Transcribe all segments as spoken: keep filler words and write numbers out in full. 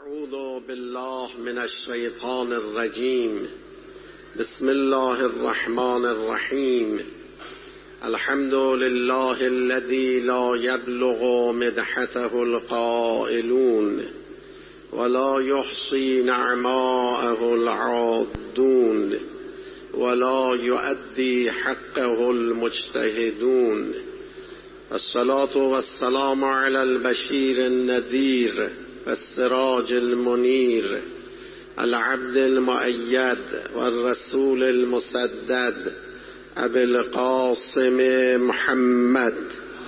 اعوذ بالله من الشیطان الرجیم. بسم الله الرحمن الرحیم. الحمد لله الذي لا يبلغ مدحته القائلون ولا يحصي نعماءه العادون ولا يؤدي حقه المجتهدون. الصلاة والسلام على البشير النذير والسراج المنير العبد المؤيد والرسول المسدد أبي القاسم محمد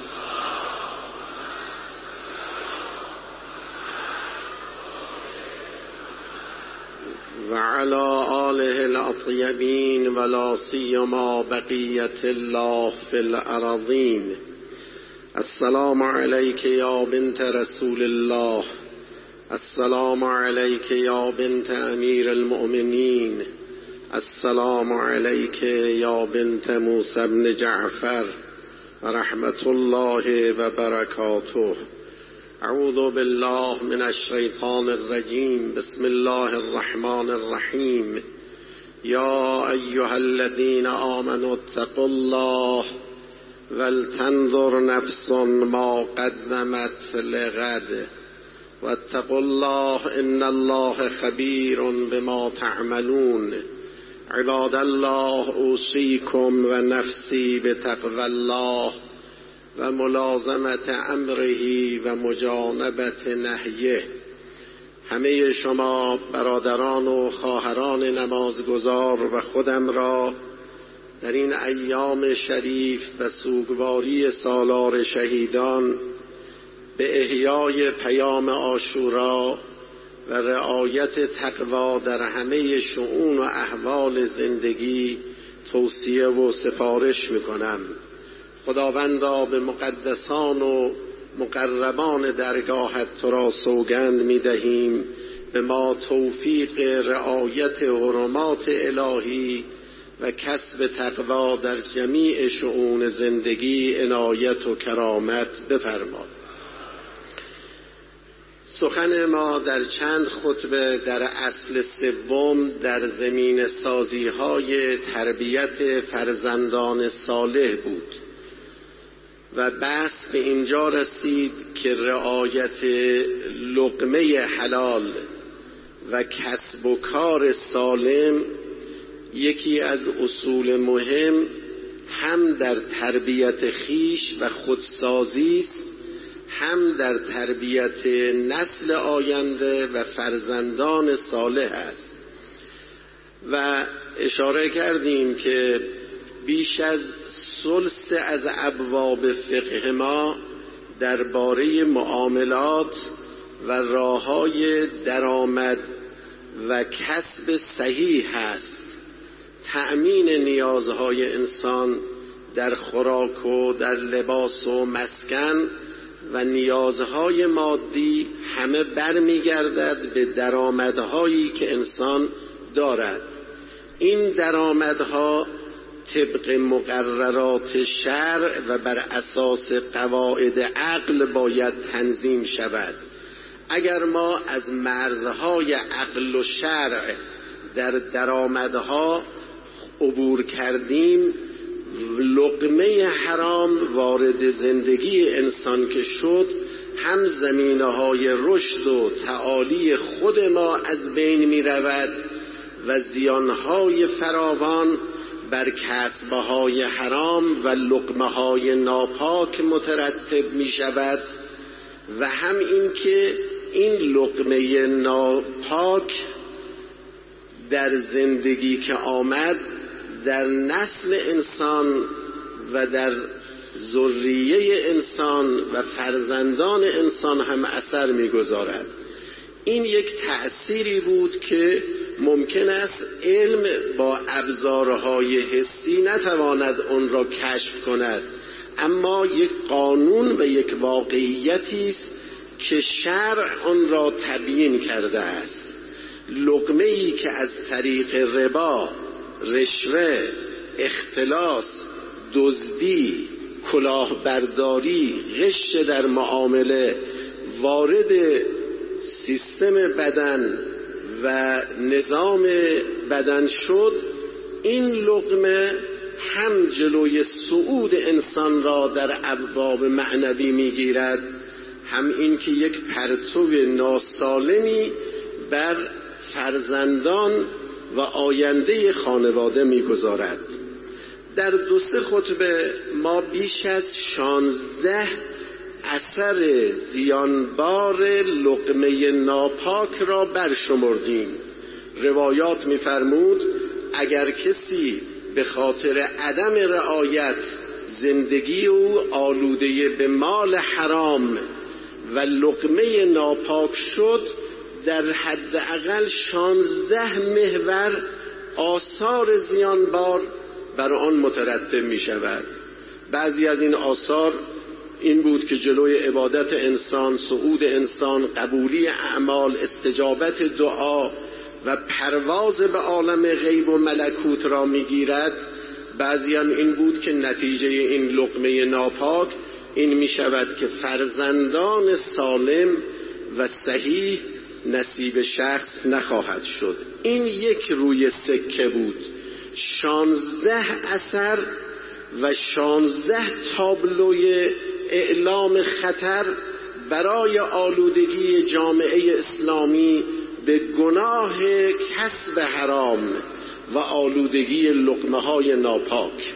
وعلى آله الأطيبين ولا سيما بقية الله في الأراضين. السلام عليك يا بنت رسول الله. السلام عليك يا بنت أمير المؤمنين. السلام عليك يا بنت موسى بن جعفر ورحمة الله وبركاته. أعوذ بالله من الشيطان الرجيم. بسم الله الرحمن الرحيم. يا أيها الذين آمنوا اتقوا الله ولتنظر نفس ما قدمت لغد واتقوا الله إن الله خبير بما تعملون. عباد الله أوصيكم ونفسي بتقوى الله وملازمة امره و مجانبت نهیه. همه شما برادران و خواهران نمازگزار و خودم را در این ایام شریف و سوگواری سالار شهیدان به احیای پیام عاشورا و رعایت تقوا در همه شؤون و احوال زندگی توصیه و سفارش میکنم. خداوندا به مقدسان و مقربان درگاهت تو را سوگند میدهیم به ما توفیق رعایت حرمات الهی و کسب تقوا در جمیع شؤون زندگی عنایت و کرامت بفرما. سخن ما در چند خطبه در اصل سوم در زمین سازی های تربیت فرزندان صالح بود و بحث به اینجا رسید که رعایت لقمه حلال و کسب و کار سالم یکی از اصول مهم هم در تربیت خیش و خودسازی است، هم در تربیت نسل آینده و فرزندان صالح است. و اشاره کردیم که بیش از ثلث از ابواب فقه ما درباره معاملات و راه‌های درآمد و کسب صحیح است. تأمین نیازهای انسان در خوراک و در لباس و مسکن و نیازهای مادی همه برمیگردد به درآمدهایی که انسان دارد. این درآمدها طبق مقررات شرع و بر اساس قواعد عقل باید تنظیم شود. اگر ما از مرزهای عقل و شرع در درآمدها عبور کردیم، لقمه حرام وارد زندگی انسان که شد، هم زمینه‌های رشد و تعالی خود ما از بین می رود و زیانهای فراوان بر کسبهای حرام و لقمه‌های ناپاک مترتب می شود و هم این که این لقمه ناپاک در زندگی که آمد در نسل انسان و در ذریه انسان و فرزندان انسان هم اثر می‌گذارد. این یک تأثیری بود که ممکن است علم با ابزارهای حسی نتواند اون را کشف کند، اما یک قانون و یک واقعیتی است که شرع آن را تبیین کرده است. لقمه‌ای که از طریق ربا، رشوه، اختلاس، دزدی، کلاهبرداری، غش در معامله وارد سیستم بدن و نظام بدن شد، این لقمه هم جلوی صعود انسان را در ابواب معنوی میگیرد، هم این که یک پرتو ناسالمی بر فرزندان و آینده خانواده میگذارد. در دو سه خطبه ما بیش از شانزده اثر زیانبار لقمه ناپاک را برشمردیم. روایات می‌فرمود اگر کسی به خاطر عدم رعایت زندگی او آلوده به مال حرام و لقمه ناپاک شد، در حداقل شانزده محور آثار زیانبار بر آن مترتب می شود. بعضی از این آثار این بود که جلوی عبادت انسان، صعود انسان، قبولی اعمال، استجابت دعا و پرواز به عالم غیب و ملکوت را می گیرد. بعضی هم این بود که نتیجه این لقمه ناپاک این می شود که فرزندان سالم و صحیح نصیب شخص نخواهد شد. این یک روی سکه بود. شانزده اثر و شانزده تابلوی اعلام خطر برای آلودگی جامعه اسلامی به گناه کسب حرام و آلودگی لقمه های ناپاک.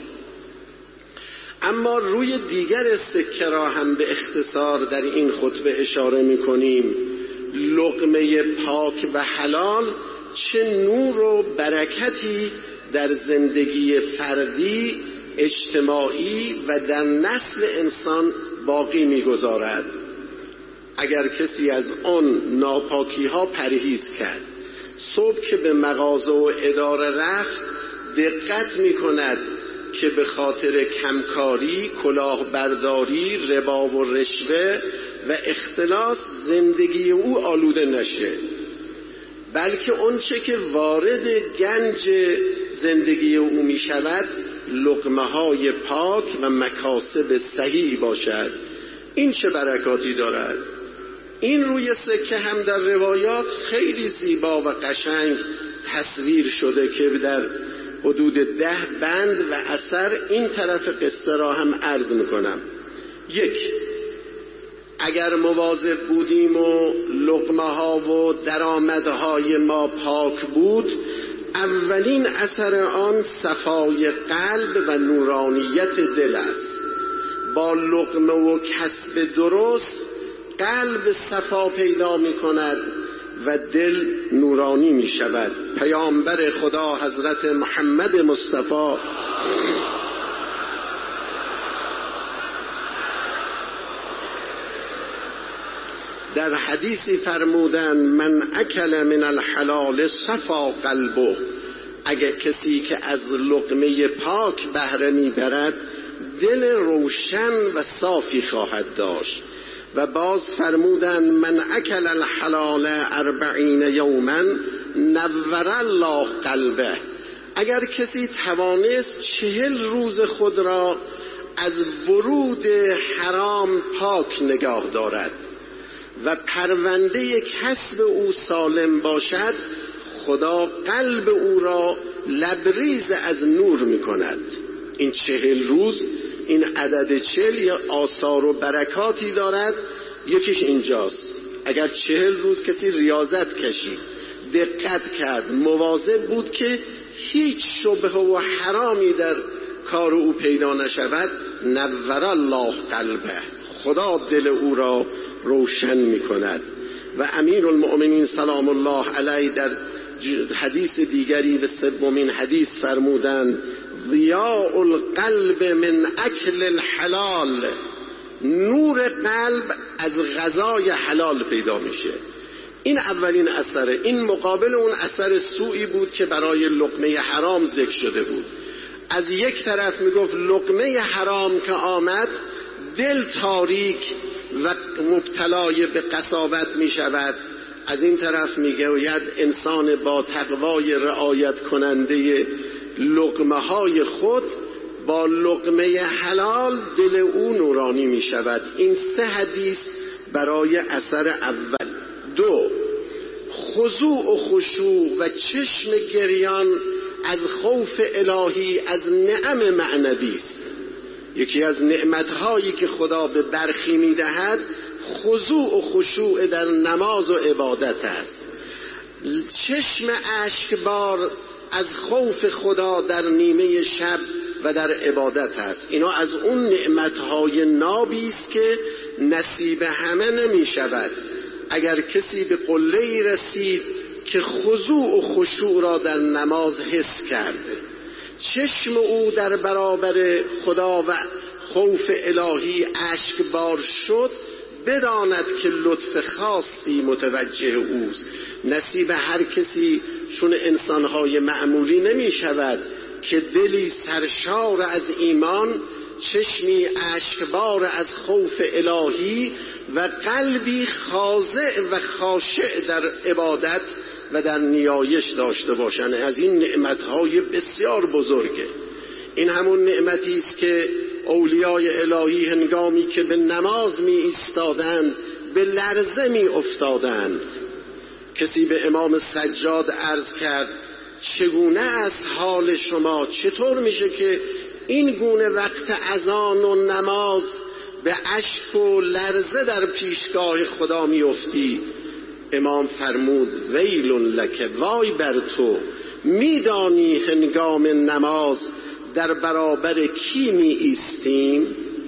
اما روی دیگر سکه را هم به اختصار در این خطبه اشاره می کنیم. لقمه پاک و حلال چه نور و برکتی در زندگی فردی، اجتماعی و در نسل انسان باقی می‌گذارد. اگر کسی از آن ناپاکی ها پرهیز کرد، صبح که به مغازه و اداره رفت دقت می‌کند که به خاطر کمکاری، کلاهبرداری، ربا و رشوه و اختلاس زندگی او آلوده نشه، بلکه اونچه که وارد گنج زندگی او می شود لقمه های پاک و مکاسب صحیح باشد. این چه برکاتی دارد. این روی سکه هم در روایات خیلی زیبا و قشنگ تصویر شده که در حدود ده بند و اثر این طرف قصه را هم عرض میکنم. یک، اگر مواظب بودیم و لقمه ها و درآمدهای ما پاک بود، اولین اثر آن صفای قلب و نورانیت دل است. با لقمه و کسب درست قلب صفا پیدا می کند و دل نورانی می شود. پیامبر خدا حضرت محمد مصطفی در حدیثی فرمودن من اکل من الحلال صفا قلبه، اگر کسی که از لقمه پاک بهره میبرد دل روشن و صافی خواهد داشت. و باز فرمودن من اکل الحلال اربعین یوما نور الله قلبه، اگر کسی توانست چهل روز خود را از ورود حرام پاک نگاه دارد و پرونده کسب او سالم باشد، خدا قلب او را لبریز از نور می کند. این چهل روز، این عدد چهل یا آثار و برکاتی دارد. یکیش اینجاست، اگر چهل روز کسی ریاضت کشید، دقت کرد، مواظب بود که هیچ شبهه و حرامی در کار او پیدا نشود، نور الله قلبه، خدا دل او را روشن می کند. و امیر المؤمنین سلام الله علیه در حدیث دیگری به سومین حدیث فرمودند ضیاء القلب من اکل الحلال، نور قلب از غذای حلال پیدا میشه. این اولین اثره. این مقابل اون اثر سوئی بود که برای لقمه حرام ذکر شده بود. از یک طرف میگفت لقمه حرام که آمد دل تاریک و مبتلای به قساوت می شود، از این طرف می گوید انسان با تقوای رعایت کننده لقمه های خود با لقمه حلال دل او نورانی می شود. این سه حدیث برای اثر اول. دو، خضوع و خشوع و چشم گریان از خوف الهی از نعم معنوی است. یکی از نعمتهایی که خدا به برخی میدهد خضوع و خشوع در نماز و عبادت است. چشم اشکبار از خوف خدا در نیمه شب و در عبادت است. اینا از اون نعمتهای نابی است که نصیب همه نمی شود. اگر کسی به قله‌ای رسید که خضوع و خشوع را در نماز حس کرده، چشم او در برابر خدا و خوف الهی اشکبار شد، بداند که لطف خاصی متوجه اوست. نصیب هر کسی چون انسانهای معمولی نمی شود که دلی سرشار از ایمان، چشمی اشکبار از خوف الهی و قلبی خاضع و خاشع در عبادت و در نیایش داشته باشند. از این نعمتهای بسیار بزرگه. این همون نعمتی است که اولیای الهی هنگامی که به نماز می ایستادند به لرزه می افتادند. کسی به امام سجاد عرض کرد چگونه است حال شما؟ چطور میشه که این گونه وقت اذان و نماز به اشک و لرزه در پیشگاه خدا می افتی؟ امام فرمود ویل لک، وای بر تو، میدانی هنگام نماز در برابر کی می ایستیم؟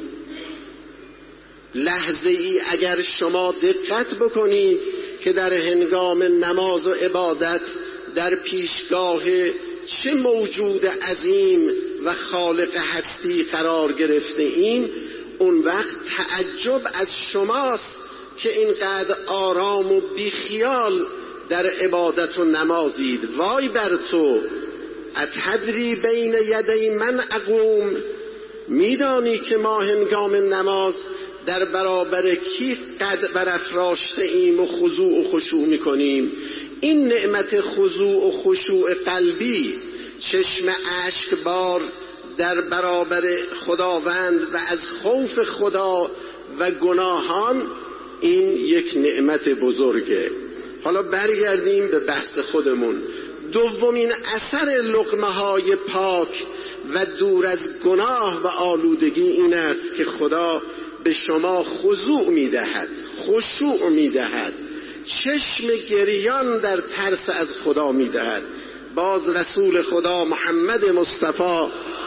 لحظه ای اگر شما دقت بکنید که در هنگام نماز و عبادت در پیشگاه چه موجود عظیم و خالق هستی قرار گرفته ایم، اون وقت تعجب از شماست که اینقدر آرام و بیخیال در عبادت و نمازید. وای بر تو، اتدری بین یدی من اقوم، میدانی که ما هنگام نماز در برابر کی قد برافراشته ایم و خضوع و خشوع میکنیم؟ این نعمت خضوع و خشوع قلبی، چشم اشکبار در برابر خداوند و از خوف خدا و گناهان، این یک نعمت بزرگه. حالا برگردیم به بحث خودمون. دومین اثر لقمه های پاک و دور از گناه و آلودگی این است که خدا به شما خضوع میدهد، خشوع میدهد، چشم گریان در ترس از خدا میدهد. باز رسول خدا محمد مصطفی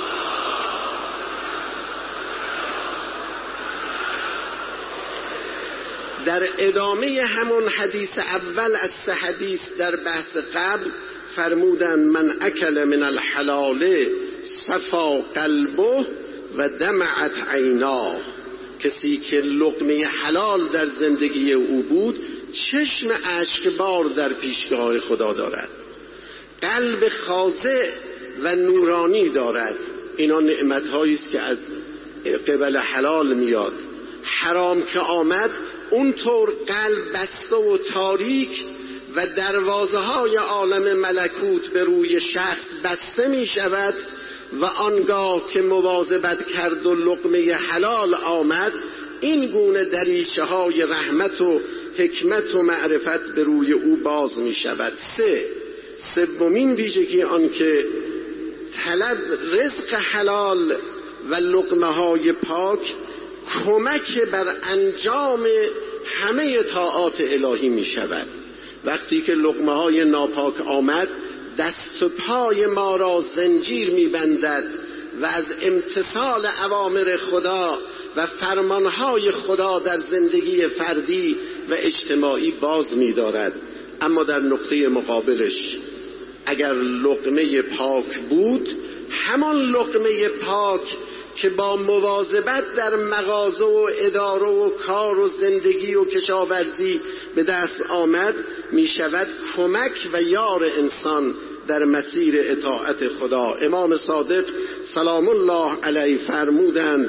در ادامه همون حدیث اول از سه حدیث در بحث قبل فرمودن من اکل من الحلال صفا قلبه و دمعت عیناه، کسی که لقمه حلال در زندگی او بود چشم اشکبار در پیشگاه خدا دارد، قلب خاضع و نورانی دارد. اینا نعمت‌هایی است که از قبل حلال میاد. حرام که آمد اونطور قلب بسته و تاریک و دروازه های عالم ملکوت به روی شخص بسته می شود و آنگاه که مواظبت کرد و لقمه حلال آمد، این گونه دریچه های رحمت و حکمت و معرفت به روی او باز می شود. سه سومین ویژگی آن که طلب رزق حلال و لقمه های پاک کمک بر انجام همه طاعات الهی می شود. وقتی که لقمه های ناپاک آمد دست و پای ما را زنجیر می بندد و از امتثال اوامر خدا و فرمانهای خدا در زندگی فردی و اجتماعی باز می دارد. اما در نقطه مقابلش اگر لقمه پاک بود، همان لقمه پاک که با مواظبت در مغازه و اداره و کار و زندگی و کشاورزی به دست آمد، می شود کمک و یار انسان در مسیر اطاعت خدا. امام صادق سلام الله علیه فرمودند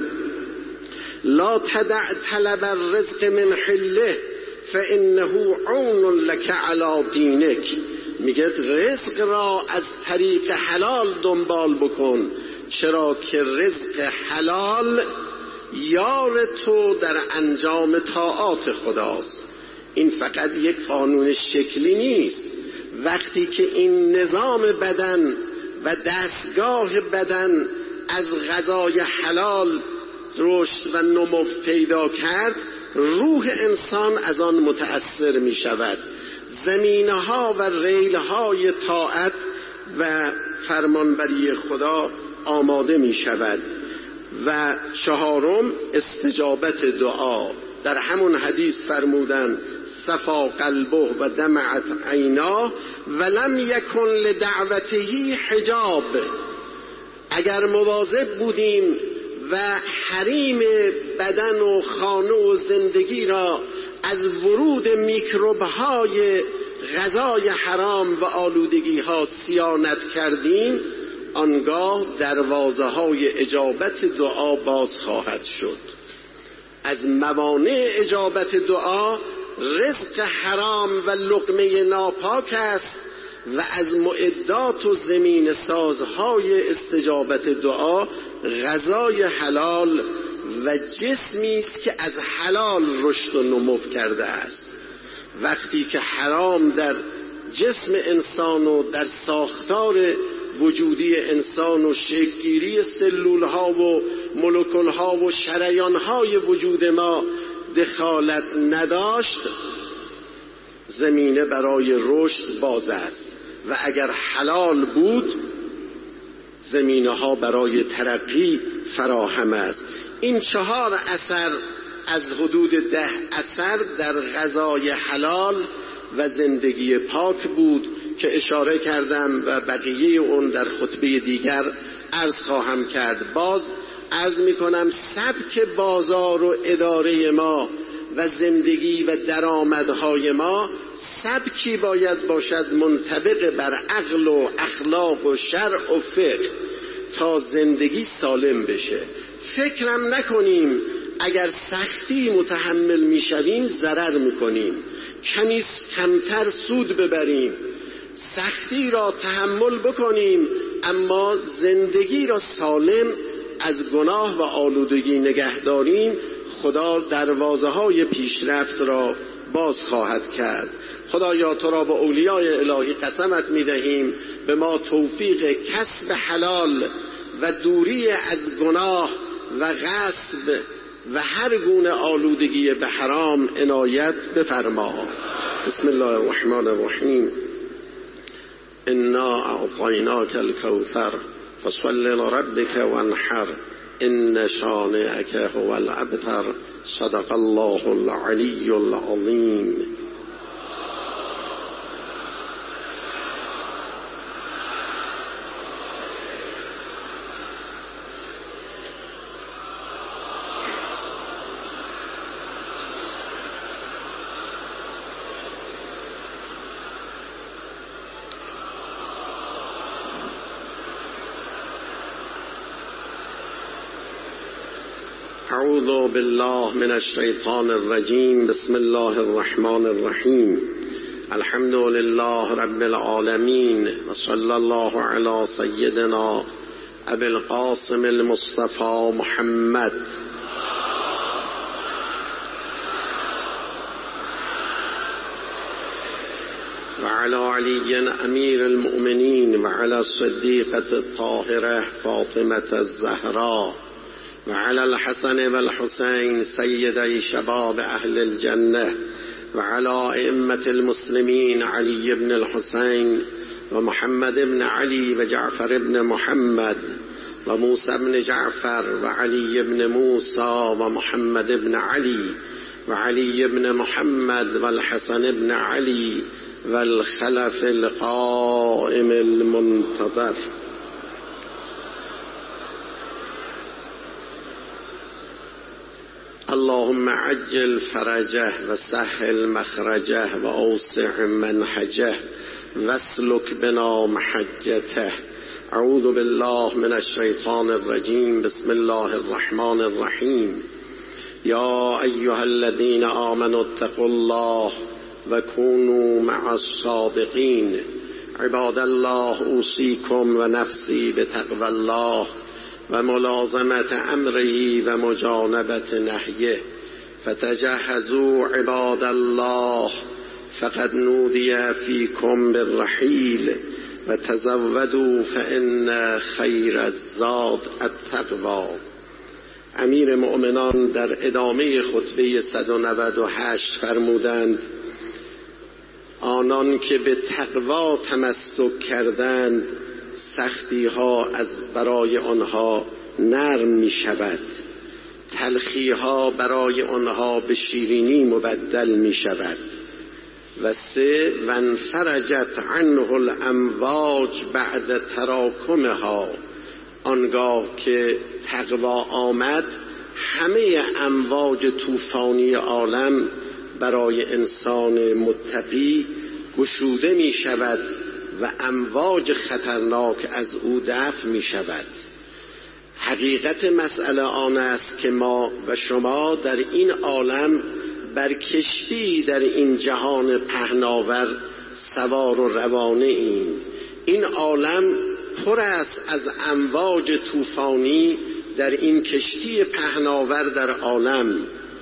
لا تدع طلب الرزق من حله فانه عون لك علی دینک. میگه رزق را از طریق حلال دنبال بکن، چرا که رزق حلال یار تو در انجام طاعات خداست. این فقط یک قانون شکلی نیست. وقتی که این نظام بدن و دستگاه بدن از غذای حلال رشد و نمو پیدا کرد، روح انسان از آن متأثر می شود. زمینه‌ها و ریل‌های طاعت و فرمانبری خدا آماده می شود. و چهارم استجابت دعا. در همون حدیث فرمودن صفا قلبه و دمعت عیناه ولم یکن لدعوته حجاب. اگر مواظب بودیم و حریم بدن و خانه و زندگی را از ورود میکروب‌های غذای حرام و آلودگی‌ها صیانت کردیم، آنگاه دروازه های اجابت دعا باز خواهد شد. از موانع اجابت دعا رزق حرام و لقمه ناپاک است و از معدات و زمین سازهای استجابت دعا غذای حلال و جسمی است که از حلال رشد و نمو کرده است. وقتی که حرام در جسم انسان و در ساختار وجودی انسان و شکل‌گیری سلول‌ها و مولکول‌ها و شریان‌های وجود ما دخالت نداشت، زمینه برای رشد باز است و اگر حلال بود زمینه‌ها برای ترقی فراهم است. این چهار اثر از حدود ده اثر در غذای حلال و زندگی پاک بود که اشاره کردم و بقیه اون در خطبه دیگر عرض خواهم کرد. باز عرض میکنم سبک بازار و اداره ما و زندگی و درآمدهای ما سبکی باید باشد منطبق بر عقل و اخلاق و شرع و فقه تا زندگی سالم بشه. فکرم نکنیم اگر سختی متحمل میشویم ضرر میکنیم، کمی کمتر سود ببریم. سختی را تحمل بکنیم اما زندگی را سالم از گناه و آلودگی نگه داریم. خدا دروازه های پیشرفت را باز خواهد کرد. خدایا تو را به اولیای الهی قسمت می دهیم به ما توفیق کسب حلال و دوری از گناه و غصب و هر گونه آلودگی به حرام عنایت بفرما. بسم الله الرحمن الرحیم. انا اعطیناک الکوثر فصل لربک وانحر ان شانئک هو الابتر. صدق الله العلی العظیم. اعوذ بالله من الشیطان الرجیم. بسم الله الرحمن الرحیم. الحمد لله رب العالمین و صلی الله علی سیدنا ابی القاسم المصطفى محمد وعلى علی امیر المؤمنین وعلى الصدیقة الطاهرة فاطمة الزهراء وعلى الحسن والحسين سيدي شباب أهل الجنة وعلى أئمة المسلمين علي بن الحسين ومحمد بن علي وجعفر بن محمد وموسى بن جعفر وعلي بن موسى ومحمد بن علي وعلي بن محمد والحسن بن علي والخلف القائم المنتظر. اللهم عجل فرجه وسهل مخرجه وأوسع منهجه واسلك بنا محجته. اعوذ بالله من الشیطان الرجیم. بسم الله الرحمن الرحیم. یا ایها الذین آمنوا اتقوا الله وكونوا مع الصادقین. عباد الله اوصیکم و نفسی بتقوى الله و ملازمت امره و مجانبت نهیه. فتجهزوا عباد الله فقد نودي فيكم بالرحيل و تزودوا فإن خیر الزاد التقوی. امیر مؤمنان در ادامه خطبه صد و نود و هشت فرمودند آنان که به تقوا تمسک کردند سختی ها از برای آنها نرم می شود، تلخی ها برای آنها به شیرینی مبدل می شود. و سه وانفرجت عنه الامواج بعد تراکمها، آنگاه که تقوا آمد همه امواج طوفانی عالم برای انسان متقی گشوده می شود و امواج خطرناک از او دفع می شود. حقیقت مسئله آن است که ما و شما در این عالم بر کشتی در این جهان پهناور سوار و روانه ایم. این عالم پر است از امواج طوفانی در این کشتی پهناور در عالم.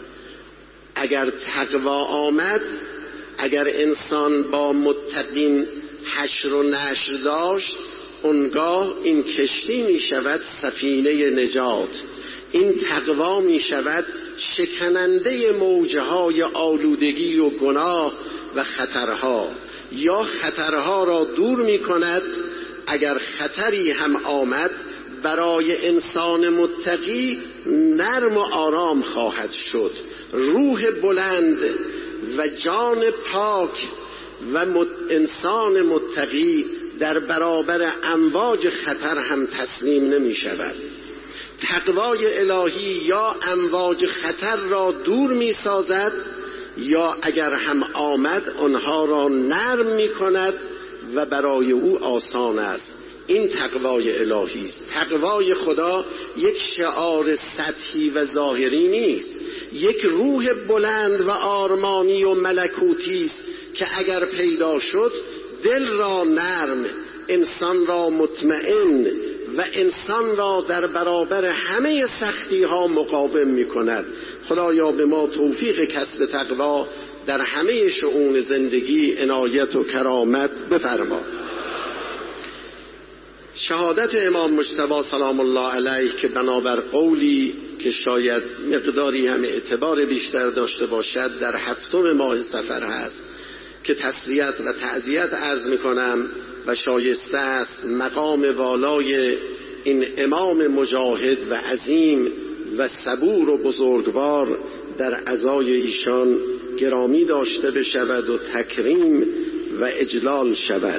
اگر تقوا آمد، اگر انسان با متقین حشر و نشر داشت، اونگاه این کشتی می شود سفینه نجات. این تقوا می شود شکننده موجهای آلودگی و گناه و خطرها، یا خطرها را دور می کند. اگر خطری هم آمد برای انسان متقی نرم و آرام خواهد شد. روح بلند و جان پاک و مت... انسان متقی در برابر امواج خطر هم تسلیم نمی شود. تقوای الهی یا امواج خطر را دور می سازد، یا اگر هم آمد آنها را نرم می کند و برای او آسان است. این تقوای الهی است. تقوای خدا یک شعار سطحی و ظاهری نیست، یک روح بلند و آرمانی و ملکوتی است که اگر پیدا شد دل را نرم، انسان را مطمئن و انسان را در برابر همه سختی ها مقاوم می کند. خدایا به ما توفیق کسب تقوا در همه شؤون زندگی عنایت و کرامت بفرما. شهادت امام مجتبی سلام الله علیه که بنابر قولی که شاید مقداری هم اعتبار بیشتر داشته باشد در هفتم ماه صفر هست که تسلیت و تعزیت عرض می کنم و شایسته است مقام والای این امام مجاهد و عظیم و صبور و بزرگوار در عزای ایشان گرامی داشته بشود و تکریم و اجلال شود.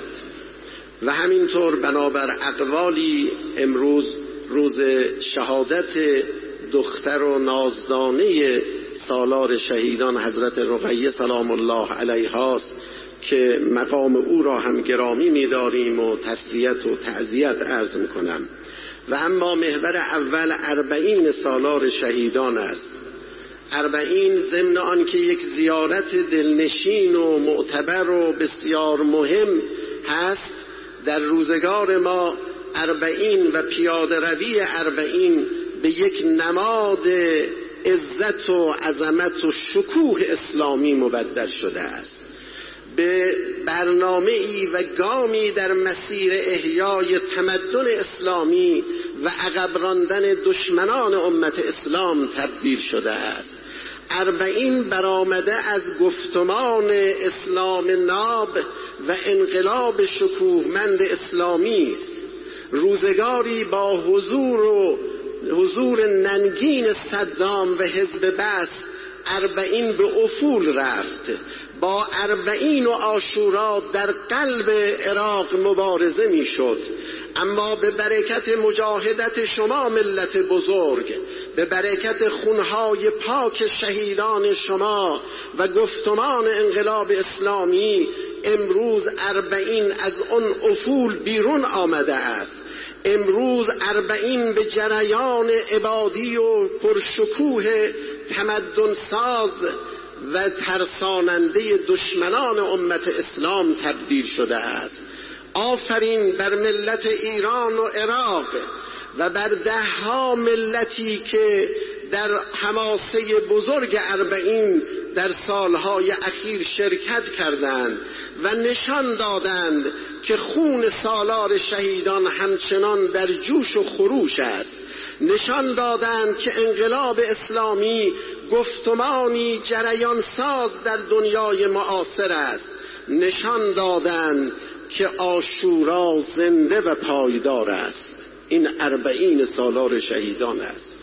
و همینطور بنابر اقوالی امروز روز شهادت دختر و نازدانه سالار شهیدان حضرت رقیه سلام الله علیها است که مقام او را هم گرامی می‌داریم و تسلیت و تعزیت عرض می‌کنم. و اما محور اول اربعین سالار شهیدان است. اربعین ضمن آن که یک زیارت دلنشین و معتبر و بسیار مهم هست، در روزگار ما اربعین و پیاده روی اربعین به یک نماد عزت و عظمت و شکوه اسلامی مبدل شده است، به برنامه‌ای و گامی در مسیر احیای تمدن اسلامی و عقب راندن دشمنان امت اسلام تبدیل شده است. اربعین برآمده از گفتمان اسلام ناب و انقلاب شکوهمند اسلامی است. روزگاری با حضور و حضور ننگین صدام و حزب بعث اربعین به افول رفت. با اربعین و عاشورا در قلب عراق مبارزه می شد، اما به برکت مجاهدت شما ملت بزرگ، به برکت خونهای پاک شهیدان شما و گفتمان انقلاب اسلامی، امروز اربعین از اون افول بیرون آمده است. امروز اربعین به جریان عبادی و پرشکوه تمدن ساز و ترساننده دشمنان امت اسلام تبدیل شده است. آفرین بر ملت ایران و عراق و بر ده ها ملتی که در حماسه بزرگ اربعین در سالهای اخیر شرکت کردند و نشان دادند که خون سالار شهیدان همچنان در جوش و خروش است. نشان دادند که انقلاب اسلامی گفتمانی جریان ساز در دنیای معاصر است. نشان دادند که عاشورا زنده و پایدار است. این اربعین سالار شهیدان است.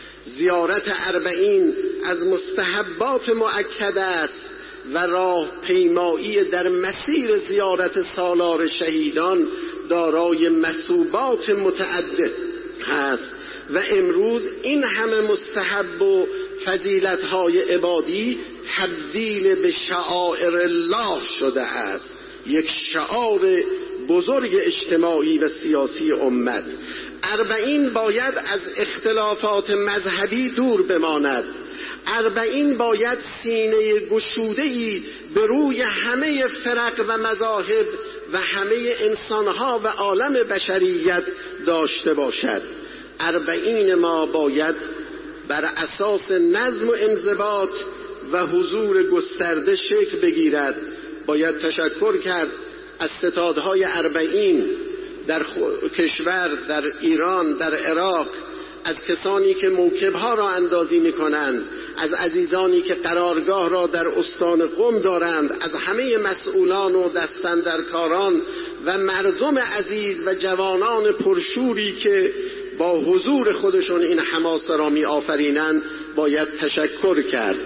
زیارت اربعین از مستحبات مؤکد است و راه پیمایی در مسیر زیارت سالار شهیدان دارای مثوبات متعدد هست و امروز این همه مستحب و فضیلت‌های عبادی تبدیل به شعائر الله شده است. یک شعار بزرگ اجتماعی و سیاسی امت. اربعین باید از اختلافات مذهبی دور بماند. اربعین باید سینه گشوده‌ای به روی همه فرق و مذاهب و همه انسانها و عالم بشریت داشته باشد. اربعین ما باید بر اساس نظم و انضباط و حضور گسترده شکل بگیرد. باید تشکر کرد از ستادهای اربعین در کشور، در ایران، در عراق، از کسانی که موکبها را اندازی می کنند، از عزیزانی که قرارگاه را در استان قم دارند، از همه مسئولان و دستاندرکاران و مردم عزیز و جوانان پرشوری که با حضور خودشون این حماسه را می آفرینند باید تشکر کرد.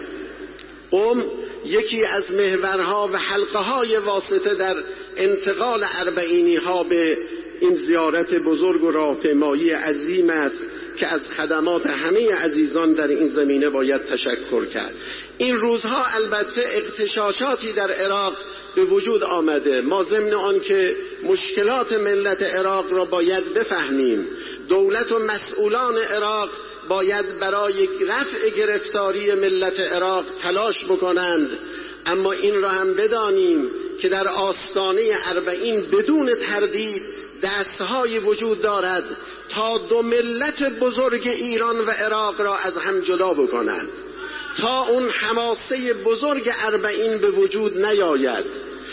قم یکی از محورها و حلقه های واسطه در انتقال اربعینی ها به این زیارت بزرگ و راهپیمایی عظیم است که از خدمات همه عزیزان در این زمینه باید تشکر کرد. این روزها البته اغتشاشاتی در عراق به وجود آمده. ما ضمن آن که مشکلات ملت عراق را باید بفهمیم، دولت و مسئولان عراق باید برای رفع گرفتاری ملت عراق تلاش بکنند، اما این را هم بدانیم که در آستانه اربعین بدون تردید دستهای وجود دارد تا دو ملت بزرگ ایران و عراق را از هم جدا بکنند، تا اون حماسه بزرگ اربعین به وجود نیاید.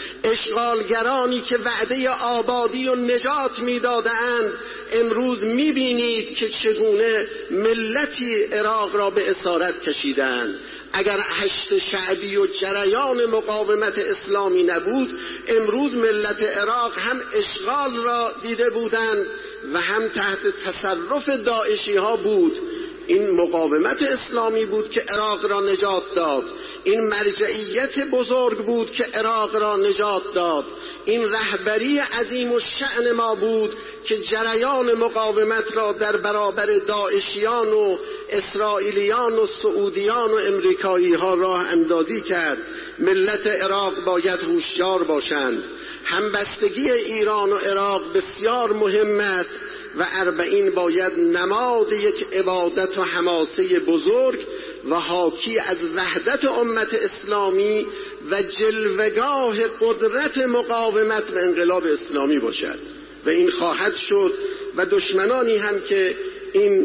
اشغالگرانی که وعده آبادی و نجات می‌دادند امروز می‌بینید که چگونه ملتی عراق را به اسارت کشیدند. اگر هشت شعبی و جریان مقاومت اسلامی نبود امروز ملت عراق هم اشغال را دیده بودند و هم تحت تصرف داعشی ها بود. این مقاومت اسلامی بود که عراق را نجات داد. این مرجعیت بزرگ بود که عراق را نجات داد. این رهبری عظیم و شأن ما بود که جریان مقاومت را در برابر داعشیان و اسرائیلیان و سعودیان و امریکایی ها راه اندازی کرد. ملت عراق باید هوشیار باشند. همبستگی ایران و عراق بسیار مهم است و اربعین باید نماد یک عبادت و حماسه بزرگ و حاکی از وحدت امت اسلامی و جلوگاه قدرت مقاومت و انقلاب اسلامی باشد و این خواهد شد و دشمنانی هم که این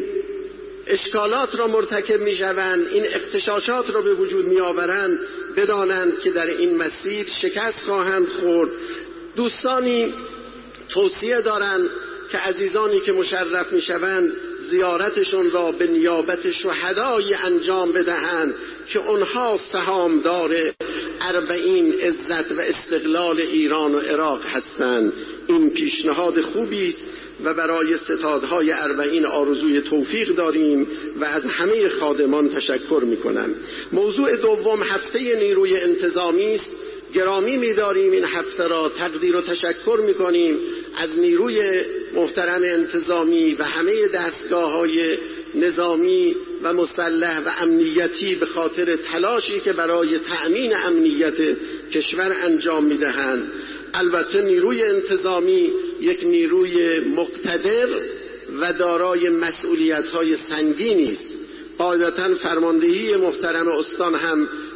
اشکالات را مرتکب می شوند، این اغتشاشات را به وجود می آورند، بدانند که در این مسیر شکست خواهند خورد. دوستانی توصیه دارند که عزیزانی که مشرف می شوند زیارتشون را به نیابت شهدای انجام بدهند که اونها سهامدار اربعین عزت و استقلال ایران و عراق هستند. این پیشنهاد خوبی است و برای ستادهای اربعین آرزوی توفیق داریم و از همه خادمان تشکر میکنم. موضوع دوم هفته نیروی انتظامی است. گرامی می‌داریم این هفته را، تقدیر و تشکر می‌کنیم از نیروی محترم انتظامی و همه دستگاه‌های نظامی و مسلح و امنیتی به خاطر تلاشی که برای تأمین امنیت کشور انجام می‌دهند. البته نیروی انتظامی یک نیروی مقتدر و دارای مسئولیت‌های سنگینی است. قاعدتاً فرماندهی محترم استان هم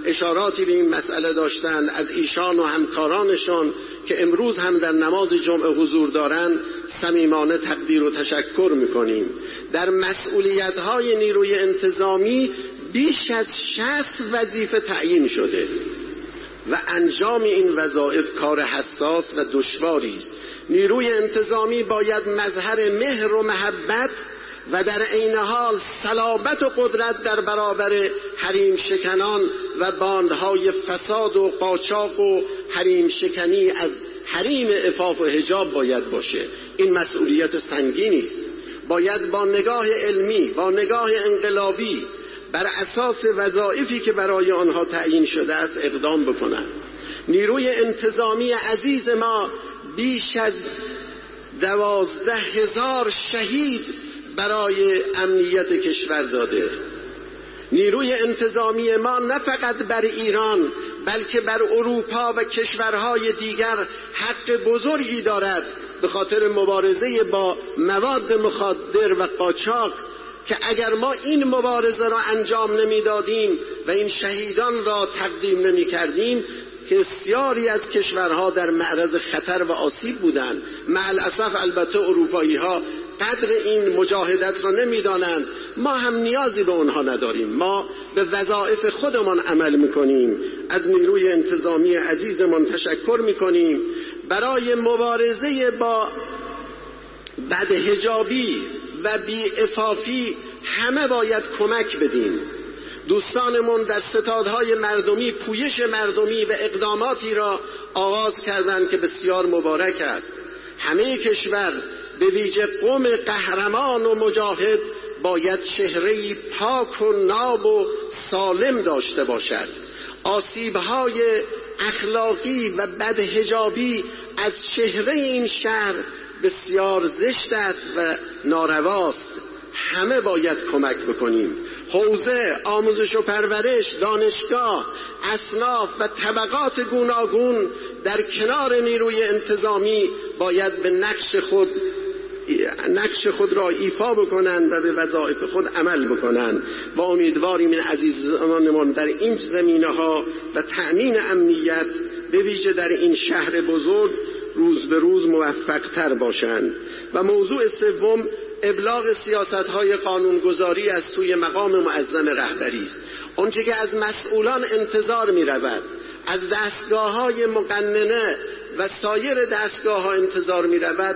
اشاراتی به این مسئله داشتند از ایشان و همکارانشان که امروز هم در نماز جمعه حضور دارند صمیمانه تقدیر و تشکر میکنیم. در مسئولیت‌های نیروی انتظامی بیش از شصت وظیفه تعیین شده و انجام این وظایف کار حساس و دشواری است. نیروی انتظامی باید مظهر مهر و محبت و در عین حال صلابت و قدرت در برابر حریم شکنان و باندهای فساد و قاچاق و حریم شکنی از حریم عفاف و حجاب باید باشه. این مسئولیت سنگینی است. باید با نگاه علمی، با نگاه انقلابی بر اساس وظایفی که برای آنها تعیین شده است اقدام بکنند. نیروی انتظامی عزیز ما بیش از دوازده هزار شهید برای امنیت کشور داده. نیروی انتظامی ما نه فقط بر ایران بلکه بر اروپا و کشورهای دیگر حق بزرگی دارد به خاطر مبارزه با مواد مخدر و قاچاق که اگر ما این مبارزه را انجام نمیدادیم و این شهیدان را تقدیم نمی کردیم که بسیاری از کشورها در معرض خطر و آسیب بودند. مع الاسف البته اروپایی ها قدر این مجاهدت را نمیدانند. ما هم نیازی به اونها نداریم. ما به وظایف خودمان عمل میکنیم. از نیروی انتظامی عزیزمان تشکر میکنیم. برای مبارزه با بدحجابی و بی‌عفافی همه باید کمک بدیم. دوستانمون در ستادهای مردمی پویش مردمی و اقداماتی را آغاز کردند که بسیار مبارک است. همه کشور به ویژه قوم قهرمان و مجاهد باید چهره‌ای پاک و ناب و سالم داشته باشد. آسیب‌های اخلاقی و بدحجابی از چهره این شهر بسیار زشت است و نارواست. همه باید کمک بکنیم. حوزه آموزش و پرورش، دانشگاه، اصناف و طبقات گوناگون در کنار نیروی انتظامی باید به نقش خود نقش خود را ایفا بکنند و به وظایف خود عمل بکنند و امیدواریم این عزیزانمان در این زمینه‌ها و تأمین امنیت به ویژه در این شهر بزرگ روز به روز موفق‌تر باشند. و موضوع سوم ابلاغ سیاست‌های قانونگذاری از سوی مقام معظم رهبری است. آنچه که از مسئولان انتظار می‌رود، از دستگاه‌های مقننه و سایر دستگاه‌ها انتظار می‌رود،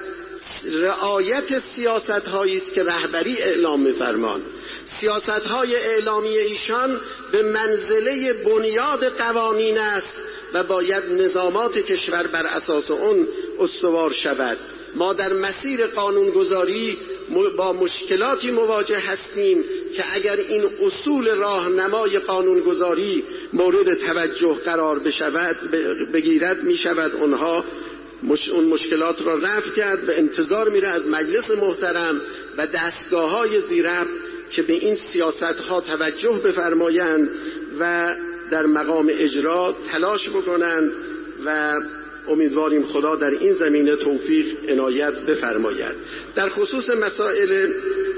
رعایت سیاست‌هایی است که رهبری اعلام می‌فرماند. سیاست‌های اعلامی ایشان به منزله بنیاد قوانین است و باید نظامات کشور بر اساس آن استوار شود. ما در مسیر قانونگذاری با مشکلاتی مواجه هستیم که اگر این اصول راهنمای قانونگذاری مورد توجه قرار بشود بگیرد می شود اونها مش... اون مشکلات را رفع کرد و انتظار میره از مجلس محترم و دستگاه‌های زیربط که به این سیاست‌ها توجه بفرمایند و در مقام اجرا تلاش بکنند و امیدواریم خدا در این زمینه توفیق عنایت بفرماید. در خصوص مسائل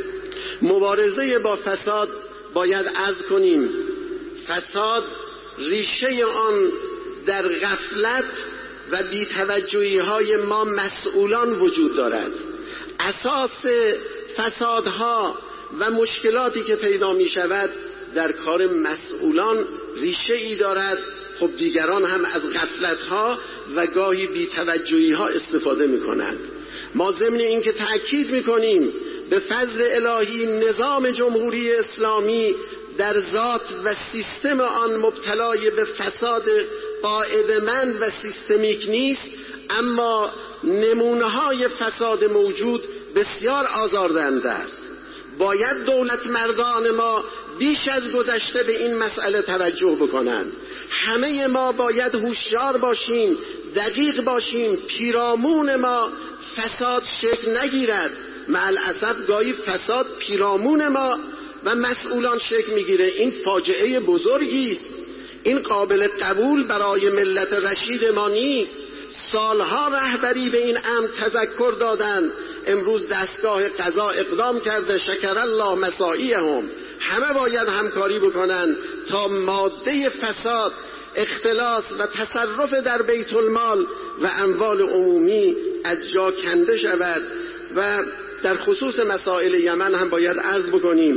مبارزه با فساد باید عرض کنیم فساد ریشه آن در غفلت و بی‌توجهی‌های ما مسئولان وجود دارد. اساس فسادها و مشکلاتی که پیدا می شود در کار مسئولان ریشه ای دارد. خب دیگران هم از غفلت‌ها و گاهی بی‌توجهی‌ها استفاده می‌کنند. ما ضمن اینکه تأکید می‌کنیم به فضل الهی نظام جمهوری اسلامی در ذات و سیستم آن مبتلای به فساد قاعده‌مند و سیستمیک نیست، اما نمونه‌های فساد موجود بسیار آزاردهنده است. باید دولت مردان ما بیش از گذشته به این مسئله توجه بکنند. همه ما باید هوشیار باشیم، دقیق باشیم، پیرامون ما فساد شکل نگیرد. مع الاسف گاهی فساد پیرامون ما و مسئولان شکل میگیره. این فاجعه بزرگی است. این قابل قبول برای ملت رشید ما نیست. سالها رهبری به این امر تذکر دادند. امروز دستگاه قضا اقدام کرده، شکر الله مساعیهم. همه باید همکاری بکنن تا ماده فساد، اختلاس و تصرف در بیت المال و اموال عمومی از جا کنده شود. و در خصوص مسائل یمن هم باید عرض بکنیم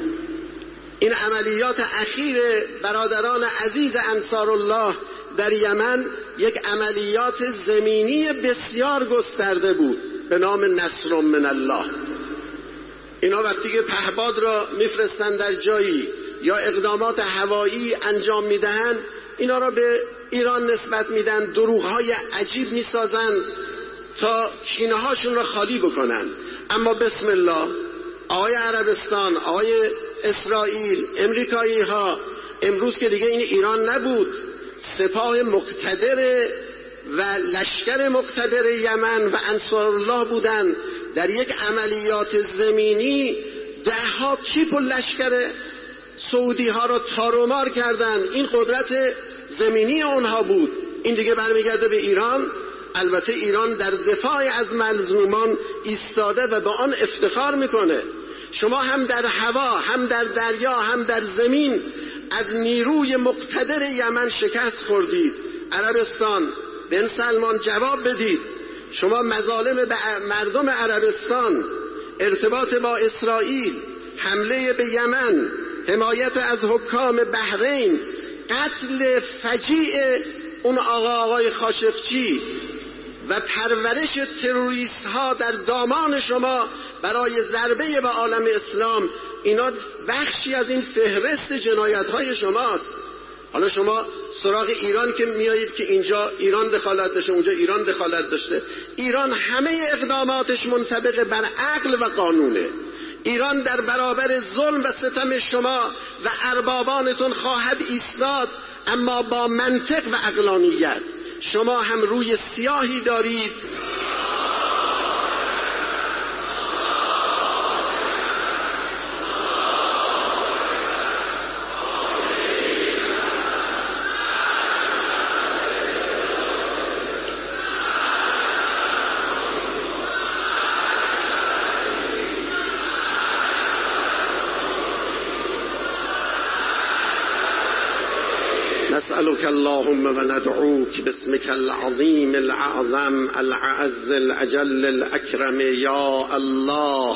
این عملیات اخیر برادران عزیز انصارالله در یمن یک عملیات زمینی بسیار گسترده بود به نام نصر من الله. اینا وقتی که پهپاد را میفرستن در جایی یا اقدامات هوایی انجام میدهن، اینا را به ایران نسبت میدن، دروغ‌های عجیب میسازن تا کینه هاشون را خالی بکنن. اما بسم الله آقای عربستان، آقای اسرائیل، امریکایی ها، امروز که دیگه این ایران نبود، سپاه مقتدر و لشکر مقتدر یمن و انصارالله بودن، در یک عملیات زمینی ده ها تیپ و لشکر سعودی ها را تارومار کردند. این قدرت زمینی اونها بود. این دیگه برمیگرده به ایران. البته ایران در دفاع از مظلومان ایستاده و به آن افتخار میکنه. شما هم در هوا، هم در دریا، هم در زمین از نیروی مقتدر یمن شکست خوردید. عربستان، بن سلمان جواب بدید. شما مظالم به مردم عربستان، ارتباط با اسرائیل، حمله به یمن، حمایت از حکام بحرین، قتل فجیع اون آقا آقای خاشقچی و پرورش تروریست ها در دامان شما برای ضربه به عالم اسلام، اینا بخشی از این فهرست جنایت های شماست. حالا شما سراغ ایران که میایید که اینجا ایران دخالت داشته، اونجا ایران دخالت داشته. ایران همه اقداماتش منطبق بر عقل و قانونه. ایران در برابر ظلم و ستم شما و اربابانتون خواهد ایستاد، اما با منطق و عقلانیت. شما هم روی سیاهی دارید. نسألك اللهم وندعوك باسمك العظيم الأعظم الأعز الأجل الأكرم يا الله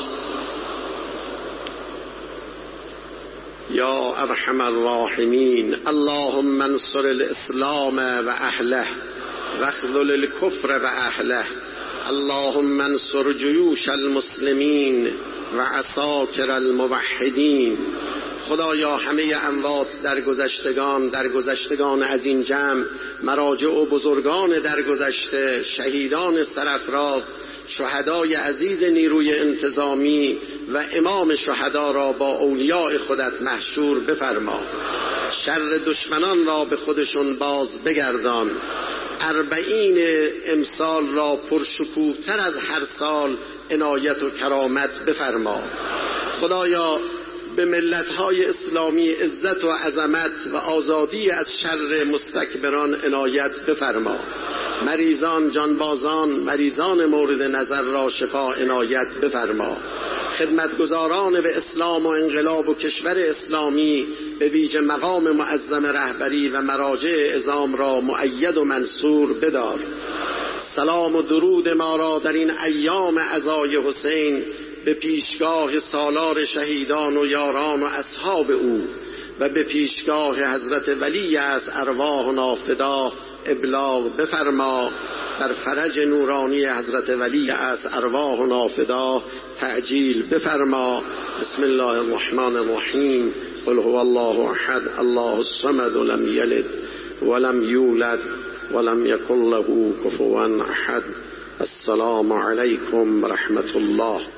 يا أرحم الراحمين. اللهم انصر الإسلام وأهله واخذل الكفر وأهله. اللهم انصر جيوش المسلمين وعساكر الموحدين. خدایا همه اموات در گذشتگان در گذشتگان از این جمع، مراجع و بزرگان در گذشته، شهیدان سرافراز، شهدای عزیز نیروی انتظامی و امام شهدا را با اولیاء خودت محشور بفرما. شر دشمنان را به خودشون باز بگردان. اربعین امسال را پرشکوه‌تر از هر سال عنایت و کرامت بفرما. خدایا به ملت‌های اسلامی عزت و عظمت و آزادی از شر مستکبران عنایت بفرما. مریضان، جانبازان، مریضان مورد نظر را شفا عنایت بفرما. خدمتگزاران به اسلام و انقلاب و کشور اسلامی به ویژه مقام معظم رهبری و مراجع عظام را مؤید و منصور بدار. سلام و درود ما را در این ایام عزای حسین به پیشگاه سالار شهیدان و یاران و اصحاب او و به پیشگاه حضرت ولی از ارواحنا فدا ابلاغ بفرما. بر فرج نورانی حضرت ولی از ارواحنا فدا تعجیل بفرما. بسم الله الرحمن الرحیم. قل هو الله احد الله الصمد لم یلد ولم یولد ولم یکن له کفوا احد. السلام علیکم و رحمت الله.